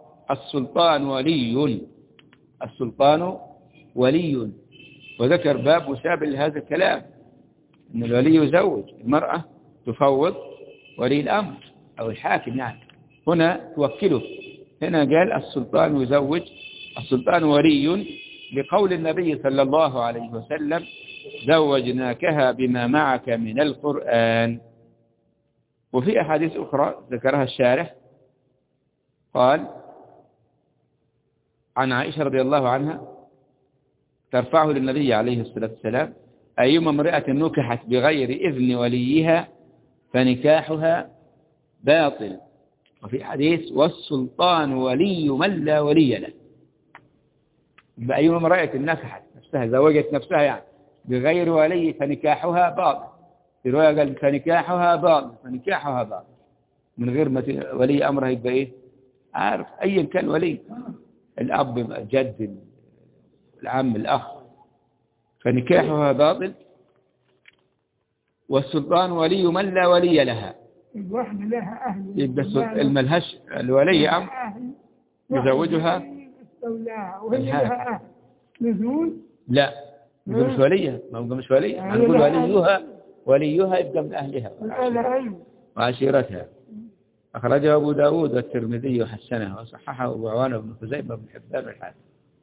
السلطان ولي، وذكر باب مشابه لهذا الكلام، أن الولي يزوج، المرأة تفوض ولي الأمر أو الحاكم، يعني هنا توكله. هنا قال السلطان يزوج، السلطان ولي، لقول النبي صلى الله عليه وسلم زوجناكها بما معك من القرآن. وفي أحاديث أخرى ذكرها الشارح، قال عن عائشة رضي الله عنها ترفعه للنبي عليه الصلاة والسلام: أيما امرأة نكحت بغير إذن وليها فنكاحها باطل. وفي حديث والسلطان ولي من لا ولي له. بأيما امرأة نكحت نفسها، زوجت نفسها يعني بغير ولي فنكاحها باطل. في رواية قال فنكاحها باطل، من غير ما ولي أمرها يبقى إيه؟ عارف، أيا كان ولي، الأب، الجد، العم، الأخ، فنكاحها باطل. والسلطان ولي من لا ولي لها، الواحدة لها أهل، يبقى الملهش الولي أمر يزوجها وهي لها أهل نزول. لا، يبقى مش وليها، ما هو مش وليها، هنقول وليها يبقى من أهلها وعشيرتها. أخرجه أبو داود والترمذي وحسنه وصححه أبو عوانة بن خزيمة بن حبان الحارث.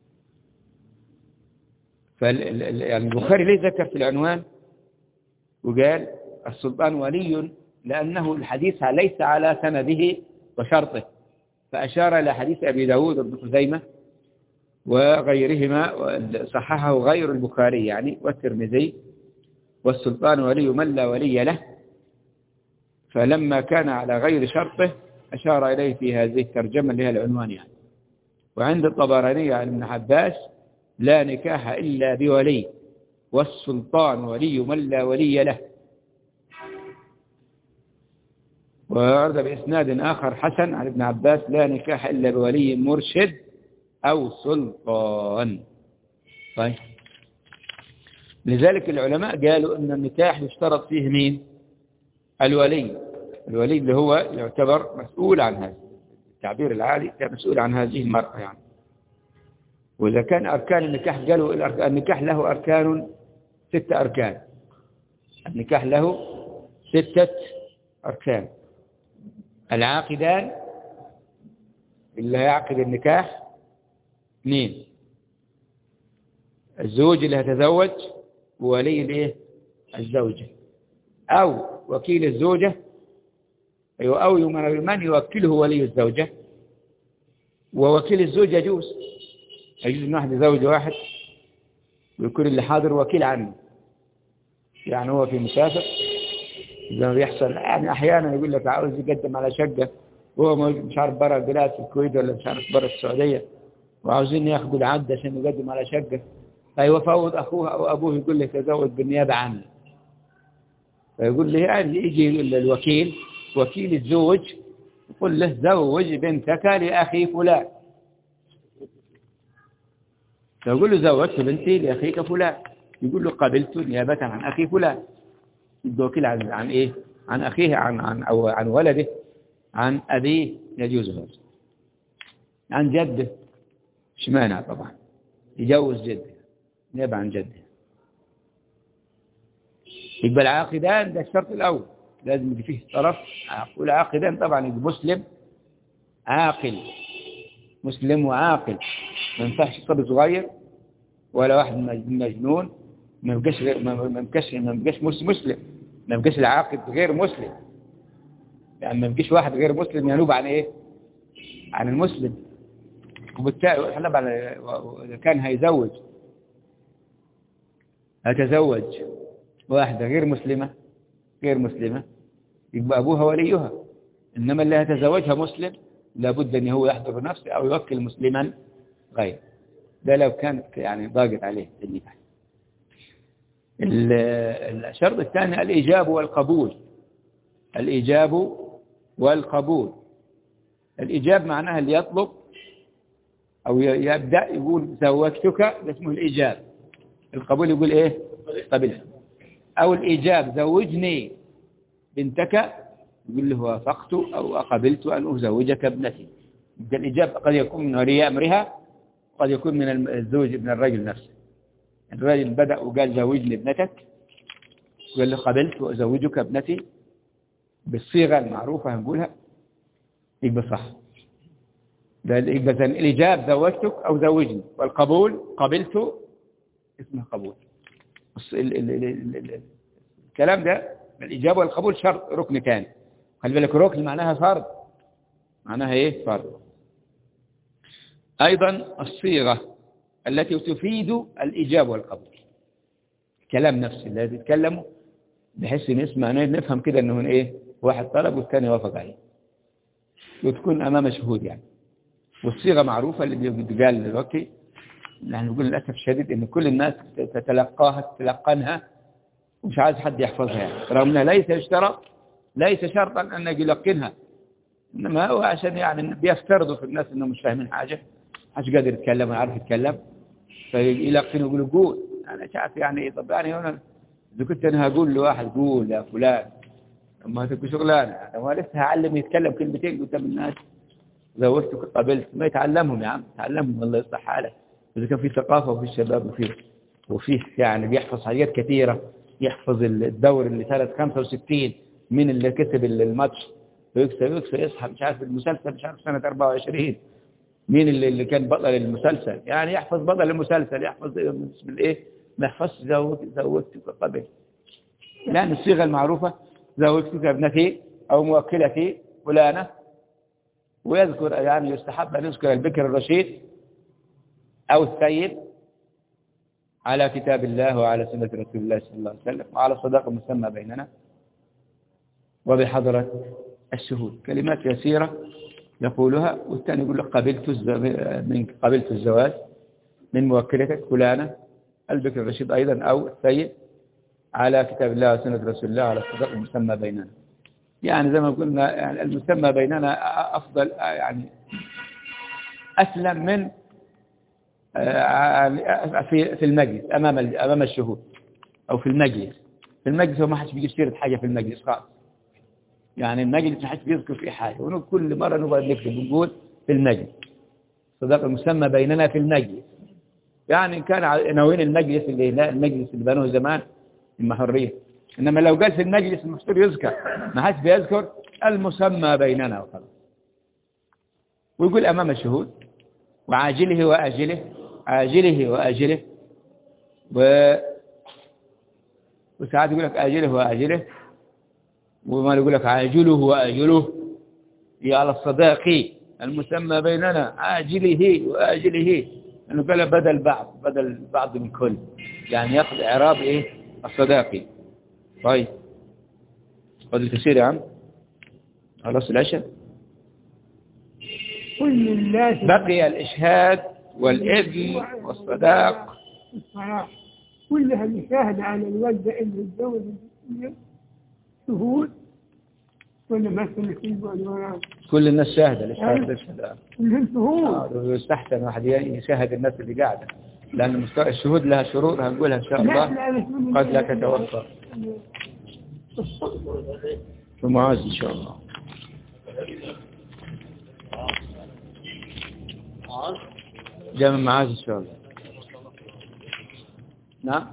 يعني البخاري ليه ذكر في العنوان وقال السلطان ولي؟ لأنه الحديث ليس على سنده وشرطه، فأشار إلى حديث أبي داود بن خزيمة وغيرهما، صححه غير البخاري يعني والترمذي، والسلطان ولي من لا ولي له. فلما كان على غير شرطه أشار إليه في هذه الترجمة اللي هي العنوان يعني. وعند الطبراني عن ابن عباس: لا نكاح إلا بولي، والسلطان ولي من لا ولي له. وورد بإسناد آخر حسن عن ابن عباس: لا نكاح إلا بولي مرشد أو سلطان. طيب، لذلك العلماء قالوا أن النكاح يشترط فيه مين؟ الولي اللي هو يعتبر مسؤول عن هذا التعبير العالي، مسؤول عن هذه المرأة يعني. وإذا كان أركان النكاح، قالوا النكاح له أركان 6 أركان. النكاح له 6 أركان: العاقدان اللي هيعقد النكاح 2، الزوج اللي هيتزوج، وولي الايه؟ الزوجة. أو وكيل الزوجة، أو من يوكله ولي الزوجة. ووكيل الزوجة يجوز أن واحد يزوج واحد ويكون اللي حاضر وكيل عنه، يعني هو في مسافر زي ما بيحصل يعني أحيانا يقول لك عاوز يقدم على شقة وهو مش عارف برا البلاد في الكويت ولا مش عارف برا السعودية، وعاوزين ياخدوا العقد عشان يقدم على شقة، فيفوض أخوه أو أبوه يقول له تزوج بالنيابة عنه، فيقول له يعني يجي الوكيل وكيل الزوج يقول له زوج بنتك لأخي فلان، فيقول له زوجت بنتي لأخيك فلان، يقول له قبلت نيابة عن أخي فلان. الوكيل عن إيه؟ عن أخيه، أو عن ولده، عن أبيه يجوز هذا، عن جده مش مانع طبعا يجوز جده نيابة عن جده. يبقى العاقدان ده الشرط الأول، لازم يجي فيه طرف، والعاقدان طبعا يبقى مسلم عاقل، مسلم وعاقل، ما ينفعش صبي صغير ولا واحد مجنون، ما يبقاش مسلم، ما يبقاش العاقد غير مسلم، يعني ما يبقاش واحد غير مسلم ينوب عن ايه؟ عن المسلم. وبالتالي إذا كان هتزوج واحدة غير مسلمة يبقى أبوها وليها، إنما اللي هتزوجها مسلم لابد أن هو يحضر نفسه أو يوكل مسلما غير ده لو كانت يعني ضاقت عليه النكاح. الشرط الثاني الإيجاب والقبول. الإيجاب والقبول، الإيجاب معناها اللي يطلب أو يبدأ يقول زوجتك، ده اسمه الإيجاب. القبول يقول إيه؟ قبلها. أو الإيجاب زوجني بنتك، يقول له وافقت أو قبلت أن أزوجك ابنتي. الإيجاب قد يكون من ولي أمرها، قد يكون من الزوج من الرجل نفسه. الرجل بدأ وقال زوجني ابنتك، قال له قبلت وأزوجك ابنتي بالصيغة المعروفة هنقولها، يبقى صح. يبقى الإيجاب زوجتك أو زوجني، والقبول قبلت اسمه قبول. الكلام ده الإجابة والقبول شرط، ركن ثاني. خلي بالك ركن معناها فرض، معناها إيه؟ فرض. أيضا الصيغة التي تفيد الإجابة والقبول، كلام نفسه الذي يتكلمه بحيث نفهم كده أنه إيه؟ واحد طلب والثاني وافق عليه، وتكون أمام شهود يعني. والصيغة معروفة اللي بيتقال دلوقتي، يعني نقول للأسف الشديد إن كل الناس تتلقنها ومش عايز حد يحفظها يعني. رغم أنها ليس شرطا أن يلقنها، إنما هو عشان يعني بيفترضوا في الناس إنهم مش فاهمين حاجة، مش قادر يتكلم ولا عارف يتكلم، فيلقنوا يقولوا قول. أنا شايف يعني طب يعني هنا إذا كنت أنا هقول لواحد قول يا فلان، ما تبقى شغلانة، أنا لسه هعلم يتكلم كلمتين قدام الناس، زوجتك قبلت، ما يتعلمهم يا عم، تعلمهم الله يصلح حالك. إذا كان في ثقافة وفي الشباب وفيه يعني بيحفظ حاجات كثيرة، يحفظ الدور اللي سنة 65 مين اللي كسب الماتش، ويكسب يصحى مش عارف المسلسل مش عارف سنة 24 مين اللي كان بطل المسلسل، يعني يحفظ بطل المسلسل، يحفظ اسم الايه، ما يحفظش زوجتك قبل. لأن الصيغة المعروفة زوجتك ابنتي أو موكلتي فلانة، ويذكر يعني يستحب أن يذكر البكر الرشيد أو السيد على كتاب الله وعلى سنة رسول الله صلى الله عليه وسلم وعلى الصداقة المسمى بيننا وبحضرة الشهود. كلمات يسيرة يقولها، والثاني يقول لك قبلت الزواج من موكلتك فلانة، البكر الرشيد أيضا أو السيد على كتاب الله وسنة رسول الله وعلى الصداقة المسمى بيننا. يعني زي ما قلنا يعني المسمى بيننا أفضل، يعني أسلم من في المجلس أمام الشهود أو في المجلس هو ما حدش بيجيب سيرة حاجة في المجلس خالص، يعني المجلس ما حدش بيذكر فيه حاجة، وكل مرة نقعد نكتب نقول في المجلس صداقة المسمى بيننا في المجلس، يعني كان عناوين المجلس اللي بنوه زمان المحرية، إنما لو قال في المجلس المفروض يذكر، ما حدش بيذكر المسمى بيننا وخلاص، ويقول أمام الشهود وعاجله وآجله، عاجله وآجله، وساعات يقول لك آجله وآجله، وما يقول لك عاجله وآجله هي على الصداق المسمى بيننا، عاجله وآجله، لأنه قال بدل بعض من كل، يعني يأخذ إعراب إيه الصداقي. طيب قد كثير يا عم خلاص العشاء. كل الناس بقي الإشهاد والإذن والصداق الصلاة كلها مشاهدة على الوجه اللي الزوج شهود ولا مثل الوراء كل الناس شاهدة. الإشهاد والإشهاد كلهم شهود. يستحسن واحد يشاهد الناس اللي قاعدة، لأن الشهود لها شروط هنقولها إن شاء الله قد لا تتوفر في معاذ إن شاء الله. جاء من معاذ إن شاء الله. نعم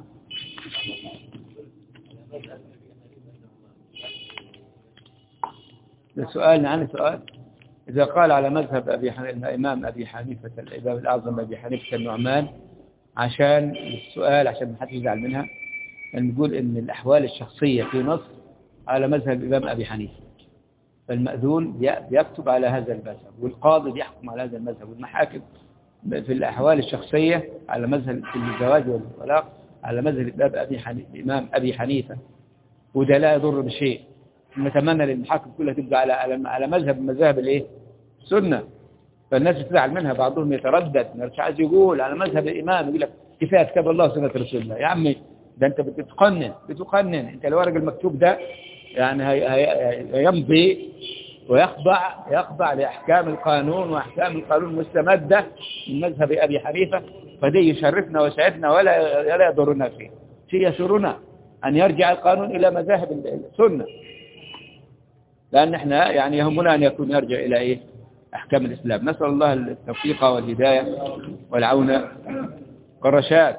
السؤال عن سؤال إذا قال على مذهب الإمام أبي حنيفة الإمام الأعظم أبي حنيفة النعمان، عشان السؤال عشان ما حد يزعل منها، نقول إن الأحوال الشخصية في مصر على مذهب الإمام أبي حنيفة، فالمأذون بيكتب على هذا المذهب، والقاضي بيحكم على هذا المذهب، والمحاكم في الأحوال الشخصية على مذهب في الزواج والطلاق على مذهب الإمام أبي حنيفة، وده لا يضر بشيء. نتمنى للمحاكم كلها تبقى على مذهب مذاهب الايه السنة، فالناس بتزعل منها، بعضهم يتردد مش عايز يقول على مذهب الإمام، يقول لك كفاية كتاب الله وسنة رسول الله. يا عمي ده انت بتقنن انت الورق المكتوب ده يعني يمضي ويخضع لأحكام القانون، وأحكام القانون مستمدة من مذهب أبي حنيفة، فدي يشرفنا ويسعدنا ولا يضرنا فيه. شيء يسرنا أن يرجع القانون إلى مذاهب السنة، لأن احنا يعني يهمنا أن يكون يرجع إلى إيه أحكام الإسلام. نسأل الله التوفيق والهداية والعون والرشاد.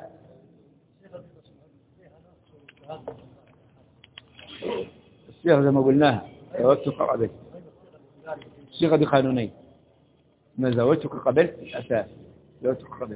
الصيغة زي ما قلناها زوجتك قبلت، الصيغة دي قانونية، ما زوجتك قبلت الأساس زوجتك قبلت.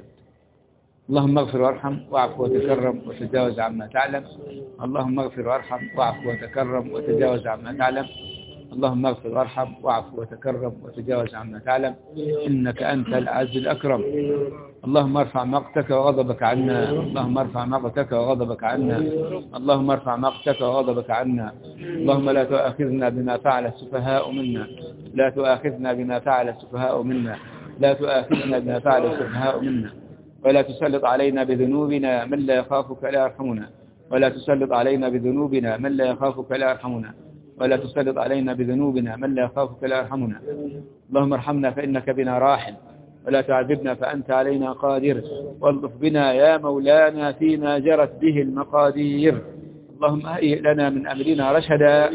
اللهم اغفر وارحم واعف وتكرم وتجاوز عما تعلم. اللهم اغفر وارحم واعف وتكرم وتجاوز عما تعلم. اللهم اغفر وارحم واعف وتكرم وتجاوز عما تعلم، إنك أنت العز الأكرم. اللهم ارفع مقتك وغضبك عنا. اللهم ارفع مقتك وغضبك عنا. اللهم ارفع مقتك وغضبك عنا. اللهم لا تؤاخذنا بما فعل السفهاء منا. لا تؤاخذنا بما فعل السفهاء منا. لا تؤاخذنا بما فعل السفهاء منا. ولا تسلط علينا بذنوبنا من لا يخافك لا يرحمنا. ولا تسلط علينا بذنوبنا من لا يخافك لا يرحمنا. ولا تسلط علينا بذنوبنا من لا يخافك لا يرحمنا. اللهم ارحمنا فإنك بنا راحم، ولا تعذبنا فأنت علينا قادر، والطف بنا يا مولانا فيما جرت به المقادير. اللهم هيئ لنا من أمرنا رشدا،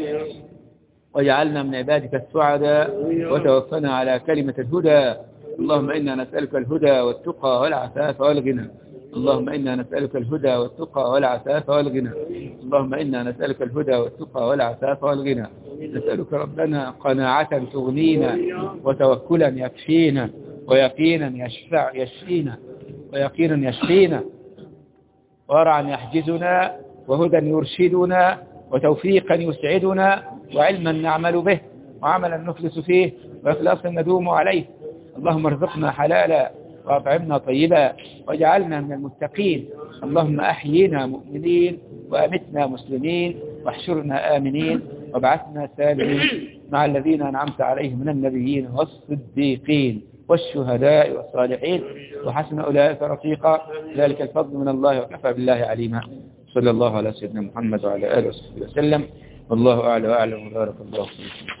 واجعلنا من عبادك السعداء، وتوفنا على كلمة الهدى. اللهم إنا نسألك الهدى والتقى والعفاف والغنى. اللهم إنا نسألك الهدى والتقى والعفاف والغنى. اللهم إنا نسألك الهدى والتقى والعفاف والغنى. نسألك ربنا قناعة تغنينا، وتوكلا يكفينا، ويقينا يشفينا، ويقينا يشفينا، ورعا يحجزنا، وهدى يرشدنا، وتوفيقا يسعدنا، وعلما نعمل به، وعملا نخلص فيه، وإخلاصا ندوم عليه. اللهم ارزقنا حلالا وأطعمنا طيبا، واجعلنا من المتقين. اللهم أحيينا مؤمنين، وأمتنا مسلمين، واحشرنا آمنين، وابعثنا سالمين مع الذين أنعمت عليهم من النبيين والصديقين والشهداء والصالحين، وحسن أولئك رفيقا. ذلك الفضل من الله، وكفى بالله عليما. صلى الله على سيدنا محمد وعلى آله وصحبه وسلم، والله أعلى وأعلم، وبارك الله فيكم.